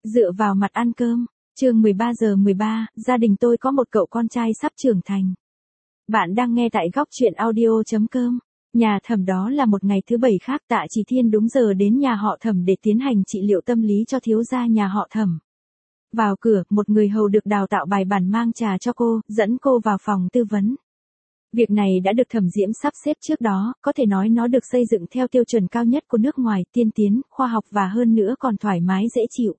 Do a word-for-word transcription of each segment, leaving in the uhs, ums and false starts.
Dựa vào mặt ăn cơm, chương mười ba giờ mười ba, gia đình tôi có một cậu con trai sắp trưởng thành. Bạn đang nghe tại góc truyện audio chấm com. Nhà Thẩm. Đó là một ngày thứ bảy khác, Tạ Chỉ Thiên đúng giờ đến nhà họ Thẩm để tiến hành trị liệu tâm lý cho thiếu gia nhà họ Thẩm. Vào cửa, một người hầu được đào tạo bài bản mang trà cho cô, dẫn cô vào phòng tư vấn. Việc này đã được Thẩm Diễm sắp xếp trước đó, có thể nói nó được xây dựng theo tiêu chuẩn cao nhất của nước ngoài, tiên tiến, khoa học và hơn nữa còn thoải mái dễ chịu.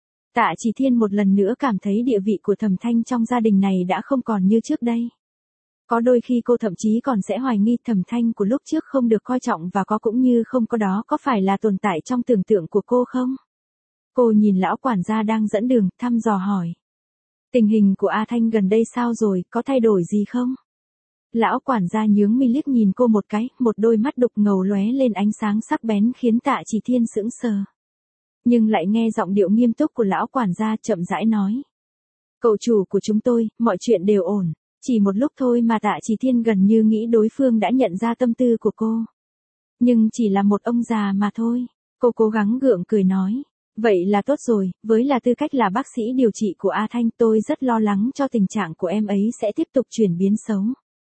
Tạ Chỉ Thiên một lần nữa cảm thấy địa vị của Thẩm Thanh trong gia đình này đã không còn như trước đây. Có đôi khi cô thậm chí còn sẽ hoài nghi Thẩm Thanh của lúc trước không được coi trọng và có cũng như không có đó có phải là tồn tại trong tưởng tượng của cô không? Cô nhìn lão quản gia đang dẫn đường, thăm dò hỏi. Tình hình của A Thanh gần đây sao rồi, có thay đổi gì không? Lão quản gia nhướng mi liếc nhìn cô một cái, một đôi mắt đục ngầu lóe lên ánh sáng sắc bén khiến Tạ Chỉ Thiên sững sờ. Nhưng lại nghe giọng điệu nghiêm túc của lão quản gia chậm rãi nói. Cậu chủ của chúng tôi, mọi chuyện đều ổn. Chỉ một lúc thôi mà Tạ Chỉ Thiên gần như nghĩ đối phương đã nhận ra tâm tư của cô. Nhưng chỉ là một ông già mà thôi. Cô cố gắng gượng cười nói. Vậy là tốt rồi, với là tư cách là bác sĩ điều trị của A Thanh tôi rất lo lắng cho tình trạng của em ấy sẽ tiếp tục chuyển biến xấu.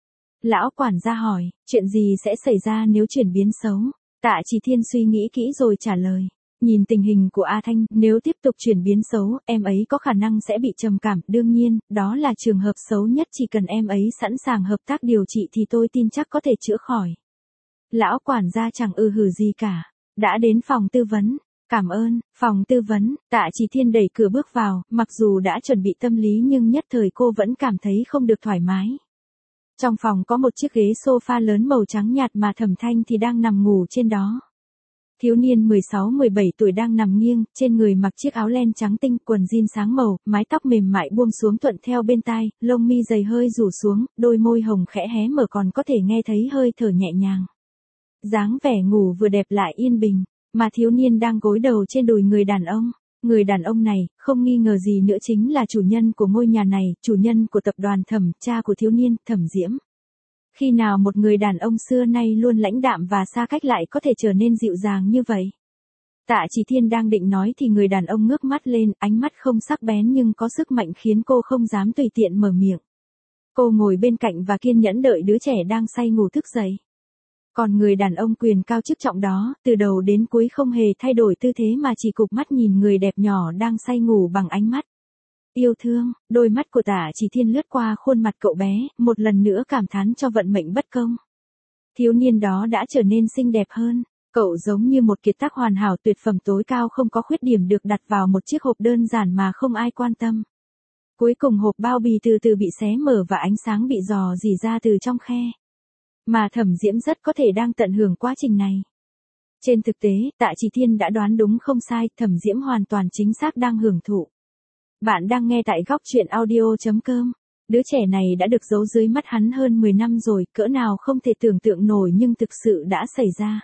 Lão quản gia hỏi, chuyện gì sẽ xảy ra nếu chuyển biến xấu? Tạ Chỉ Thiên suy nghĩ kỹ rồi trả lời. Nhìn tình hình của A Thanh, nếu tiếp tục chuyển biến xấu, em ấy có khả năng sẽ bị trầm cảm, đương nhiên, đó là trường hợp xấu nhất, chỉ cần em ấy sẵn sàng hợp tác điều trị thì tôi tin chắc có thể chữa khỏi. Lão quản gia chẳng ư hừ gì cả, đã đến phòng tư vấn. Cảm ơn, phòng tư vấn. Tạ Chỉ Thiên đẩy cửa bước vào, mặc dù đã chuẩn bị tâm lý nhưng nhất thời cô vẫn cảm thấy không được thoải mái. Trong phòng có một chiếc ghế sofa lớn màu trắng nhạt mà Thẩm Thanh thì đang nằm ngủ trên đó. Thiếu niên mười sáu mười bảy tuổi đang nằm nghiêng, trên người mặc chiếc áo len trắng tinh, quần jean sáng màu, mái tóc mềm mại buông xuống thuận theo bên tai, lông mi dày hơi rủ xuống, đôi môi hồng khẽ hé mở còn có thể nghe thấy hơi thở nhẹ nhàng. Dáng vẻ ngủ vừa đẹp lại yên bình, mà thiếu niên đang gối đầu trên đùi người đàn ông. Người đàn ông này, không nghi ngờ gì nữa chính là chủ nhân của ngôi nhà này, chủ nhân của tập đoàn Thẩm, cha của thiếu niên, Thẩm Diễm. Khi nào một người đàn ông xưa nay luôn lãnh đạm và xa cách lại có thể trở nên dịu dàng như vậy? Tạ Chỉ Thiên đang định nói thì người đàn ông ngước mắt lên, ánh mắt không sắc bén nhưng có sức mạnh khiến cô không dám tùy tiện mở miệng. Cô ngồi bên cạnh và kiên nhẫn đợi đứa trẻ đang say ngủ thức dậy. Còn người đàn ông quyền cao chức trọng đó, từ đầu đến cuối không hề thay đổi tư thế mà chỉ cụp mắt nhìn người đẹp nhỏ đang say ngủ bằng ánh mắt yêu thương. Đôi mắt của Tạ Chỉ Thiên lướt qua khuôn mặt cậu bé, một lần nữa cảm thán cho vận mệnh bất công. Thiếu niên đó đã trở nên xinh đẹp hơn, cậu giống như một kiệt tác hoàn hảo tuyệt phẩm tối cao không có khuyết điểm được đặt vào một chiếc hộp đơn giản mà không ai quan tâm. Cuối cùng hộp bao bì từ từ bị xé mở và ánh sáng bị rò rỉ ra từ trong khe. Mà Thẩm Diễm rất có thể đang tận hưởng quá trình này. Trên thực tế, Tạ Chỉ Thiên đã đoán đúng không sai, Thẩm Diễm hoàn toàn chính xác đang hưởng thụ. Bạn đang nghe tại góc truyện audio chấm com. Đứa trẻ này đã được giấu dưới mắt hắn hơn mười năm rồi, cỡ nào không thể tưởng tượng nổi nhưng thực sự đã xảy ra.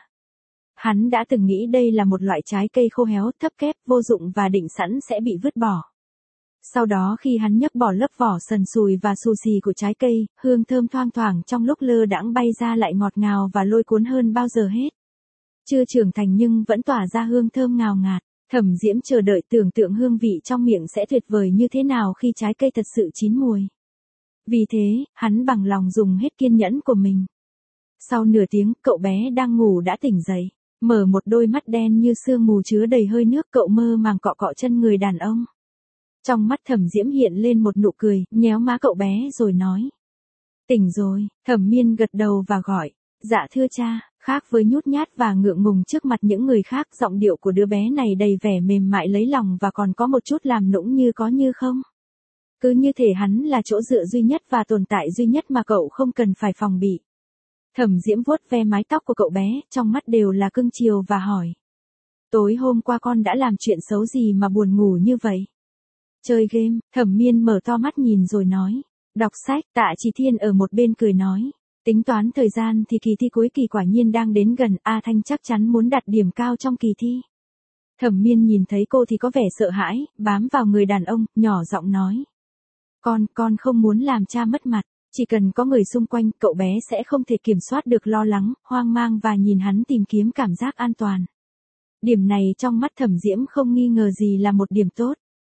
Hắn đã từng nghĩ đây là một loại trái cây khô héo, thấp kép, vô dụng và định sẵn sẽ bị vứt bỏ. Sau đó khi hắn nhấc bỏ lớp vỏ sần sùi và xù xì của trái cây, hương thơm thoang thoảng trong lúc lơ đãng bay ra lại ngọt ngào và lôi cuốn hơn bao giờ hết. Chưa trưởng thành nhưng vẫn tỏa ra hương thơm ngào ngạt. Thẩm Diễm chờ đợi tưởng tượng hương vị trong miệng sẽ tuyệt vời như thế nào khi trái cây thật sự chín mùi. Vì thế, hắn bằng lòng dùng hết kiên nhẫn của mình. Sau nửa tiếng, cậu bé đang ngủ đã tỉnh dậy, mở một đôi mắt đen như sương mù chứa đầy hơi nước, cậu mơ màng cọ cọ chân người đàn ông. Trong mắt Thẩm Diễm hiện lên một nụ cười, nhéo má cậu bé rồi nói. Tỉnh rồi. Thẩm Miên gật đầu và gọi. Dạ thưa cha. Khác với nhút nhát và ngượng ngùng trước mặt những người khác, giọng điệu của đứa bé này đầy vẻ mềm mại lấy lòng và còn có một chút làm nũng như có như không. Cứ như thể hắn là chỗ dựa duy nhất và tồn tại duy nhất mà cậu không cần phải phòng bị. Thẩm Diễm vuốt ve mái tóc của cậu bé, trong mắt đều là cưng chiều và hỏi. Tối hôm qua con đã làm chuyện xấu gì mà buồn ngủ như vậy? Chơi game. Thẩm Miên mở to mắt nhìn rồi nói. Đọc sách. Tạ Chỉ Thiên ở một bên cười nói. Tính toán thời gian thì kỳ thi cuối kỳ quả nhiên đang đến gần, A Thanh chắc chắn muốn đạt điểm cao trong kỳ thi. Thẩm Miên nhìn thấy cô thì có vẻ sợ hãi, bám vào người đàn ông, nhỏ giọng nói. Con, con không muốn làm cha mất mặt, chỉ cần có người xung quanh, cậu bé sẽ không thể kiểm soát được lo lắng, hoang mang và nhìn hắn tìm kiếm cảm giác an toàn. Điểm này trong mắt Thẩm Diễm không nghi ngờ gì là một điểm tốt.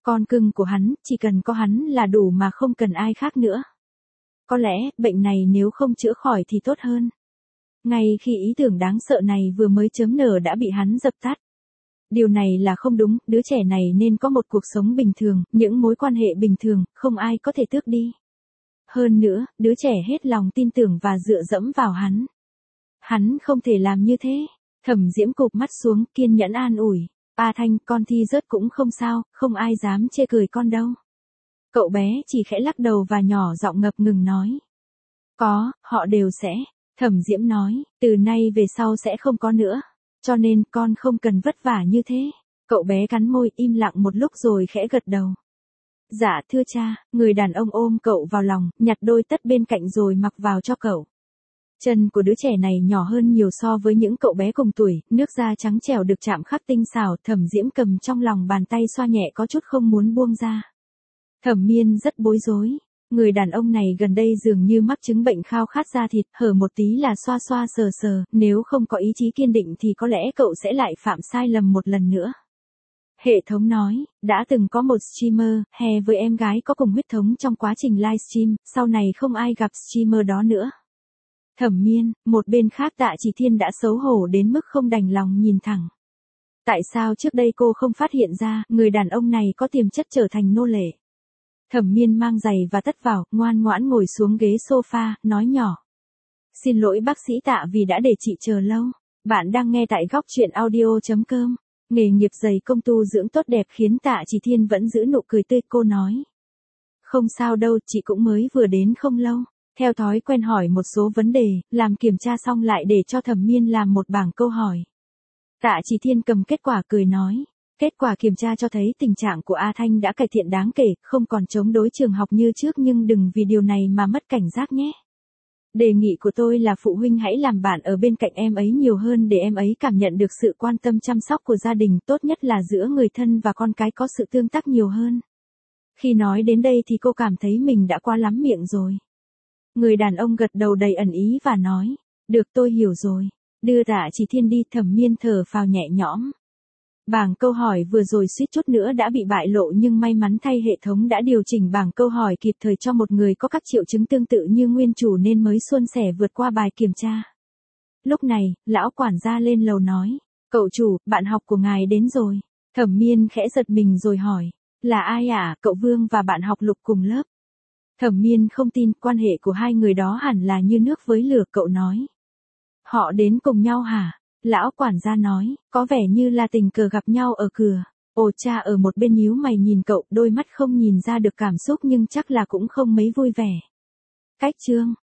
Con cưng của hắn, chỉ cần có hắn là đủ mà không cần ai khác nữa. Có lẽ, bệnh này nếu không chữa khỏi thì tốt hơn. Ngay khi ý tưởng đáng sợ này vừa mới chớm nở đã bị hắn dập tắt. Điều này là không đúng, đứa trẻ này nên có một cuộc sống bình thường, những mối quan hệ bình thường, không ai có thể tước đi. Hơn nữa, đứa trẻ hết lòng tin tưởng và dựa dẫm vào hắn. Hắn không thể làm như thế. Thẩm Diễm cụp mắt xuống, kiên nhẫn an ủi. A Thanh, con thi rớt cũng không sao, không ai dám chê cười con đâu. Cậu bé chỉ khẽ lắc đầu và nhỏ giọng ngập ngừng nói. Có, họ đều sẽ. Thẩm Diễm nói, từ nay về sau sẽ không có nữa. Cho nên con không cần vất vả như thế. Cậu bé cắn môi im lặng một lúc rồi khẽ gật đầu. Dạ thưa cha, người đàn ông ôm cậu vào lòng, nhặt đôi tất bên cạnh rồi mặc vào cho cậu. Chân của đứa trẻ này nhỏ hơn nhiều so với những cậu bé cùng tuổi, nước da trắng trẻo được chạm khắc tinh xảo, Thẩm Diễm cầm trong lòng bàn tay xoa nhẹ có chút không muốn buông ra. Thẩm Miên rất bối rối. Người đàn ông này gần đây dường như mắc chứng bệnh khao khát da thịt, hở một tí là xoa xoa sờ sờ, nếu không có ý chí kiên định thì có lẽ cậu sẽ lại phạm sai lầm một lần nữa. Hệ thống nói, đã từng có một streamer, hè với em gái có cùng huyết thống trong quá trình livestream, sau này không ai gặp streamer đó nữa. Thẩm Miên, một bên khác Tạ Chỉ Thiên đã xấu hổ đến mức không đành lòng nhìn thẳng. Tại sao trước đây cô không phát hiện ra, người đàn ông này có tiềm chất trở thành nô lệ? Thẩm Miên mang giày và tất vào, ngoan ngoãn ngồi xuống ghế sofa, nói nhỏ. Xin lỗi bác sĩ Tạ vì đã để chị chờ lâu. Bạn đang nghe tại góc truyện audio chấm com. Nghề nghiệp giày công tu dưỡng tốt đẹp khiến Tạ Chỉ Thiên vẫn giữ nụ cười tươi, cô nói. Không sao đâu, chị cũng mới vừa đến không lâu. Theo thói quen hỏi một số vấn đề, làm kiểm tra xong lại để cho Thẩm Miên làm một bảng câu hỏi. Tạ Chỉ Thiên cầm kết quả cười nói. Kết quả kiểm tra cho thấy tình trạng của A Thanh đã cải thiện đáng kể, không còn chống đối trường học như trước nhưng đừng vì điều này mà mất cảnh giác nhé. Đề nghị của tôi là phụ huynh hãy làm bạn ở bên cạnh em ấy nhiều hơn để em ấy cảm nhận được sự quan tâm chăm sóc của gia đình, tốt nhất là giữa người thân và con cái có sự tương tác nhiều hơn. Khi nói đến đây thì cô cảm thấy mình đã quá lắm miệng rồi. Người đàn ông gật đầu đầy ẩn ý và nói, được tôi hiểu rồi, đưa Tạ Chỉ Thiên đi. Thẩm Miên thở phào nhẹ nhõm. Bảng câu hỏi vừa rồi suýt chút nữa đã bị bại lộ nhưng may mắn thay hệ thống đã điều chỉnh bảng câu hỏi kịp thời cho một người có các triệu chứng tương tự như nguyên chủ nên mới suôn sẻ vượt qua bài kiểm tra. Lúc này, lão quản gia lên lầu nói, cậu chủ, bạn học của ngài đến rồi. Thẩm Miên khẽ giật mình rồi hỏi, là ai ạ? À? Cậu Vương và bạn học Lục cùng lớp. Thẩm Miên không tin, quan hệ của hai người đó hẳn là như nước với lửa, cậu nói. Họ đến cùng nhau hả? Lão quản gia nói, có vẻ như là tình cờ gặp nhau ở cửa. Ồ cha ở một bên nhíu mày nhìn cậu, đôi mắt không nhìn ra được cảm xúc nhưng chắc là cũng không mấy vui vẻ. Cách chương,